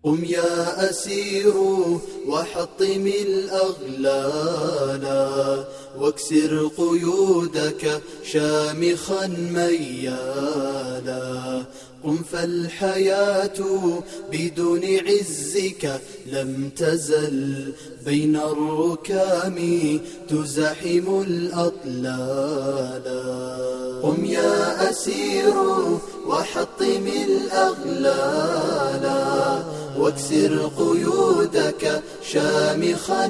قم يا أسير وحطم الأغلال واكسر قيودك شامخا ميالا. قم فالحياة بدون عزك لم تزل بين الركام تزاحم الأطلال. قم يا أسير وحطم الأغلال واكسر قيودك شامخا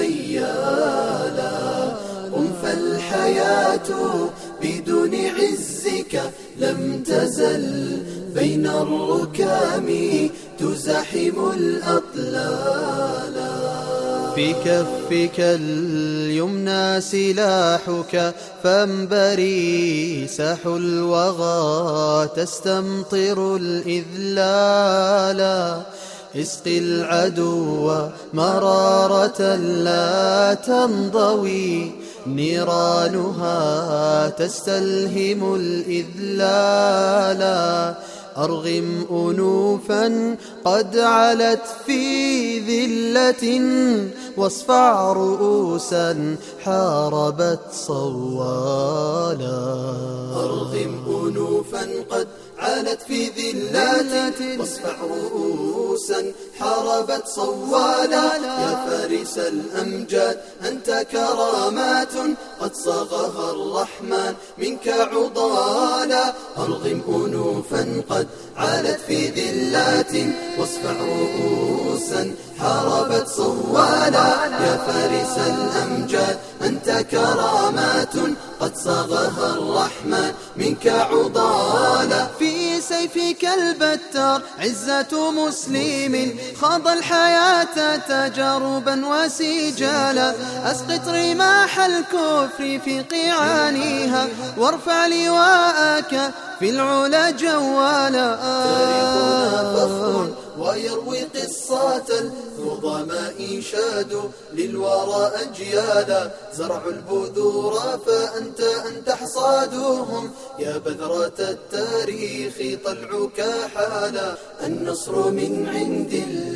ميالا. قم فالحياة بدون عزك لم تزل بين الركام تزاحم الأطلال. في كفك اليمنى سلاحك فانبري ساح الوغى تستمطر الإذلال. اسقي العدو مرارة لا تنضوي نيرانها تستلهم الإذلال. أرغم أنوفا قد علت في ذلة واصفع رؤوسا حاربت صوالا. أرغم أنوفا قد علت في ذلة واصفع رؤوسا حاربت صوالا. يا فارس الأمجاد أنت كرامات قد صاغها الرحمن منك عضالا. أرغم أنوفا قد علت في ذلات واصفع رؤوسا حاربت صوالا. يا فارس الأمجاد أنت كرامات قد صاغها الرحمن منك عضالا. في سيفك البتار عزة مسلم خاض الحياة تجاربا وسجالا. أسقط رماح الكفر في قيعانها وارفع لواءك في العلا جوالا. تاريخنا فخر ويروي قصة العظماء شادوا للورى أجيالا. زرعوا البذور فأنت أن تحصادهم يا بذرة التاريخ طلعك حالا. النصر من عند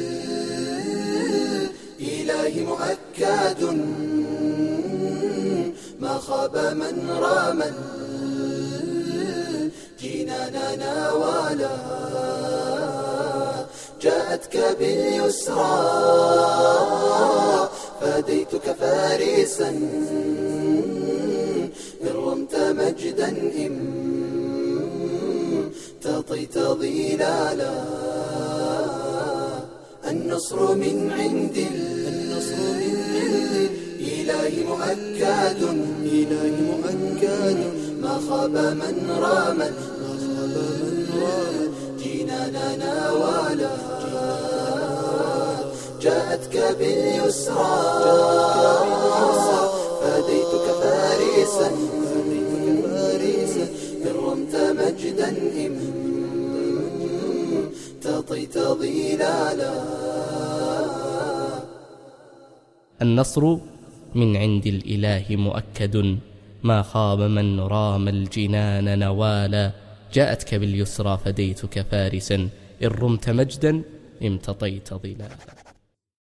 الإله مؤكد ما خاب من رام الجنان نوالا. جاءتك باليسرى فديتك فارسا إن رمت مجدا إن تطيت ظلالا. النصر من عند الإله مؤكد ما خاب من رام جنان نوالا. جاءتك باليسرى فديتك فارسا إن رمت مجدا إن تطيت ظلالا. النصر من عند الإله مؤكد ما خاب من رام الجنان نوالا. جاءتك باليسرى فديتك فارسا إن رمت مجدا امتطيت ظلالا.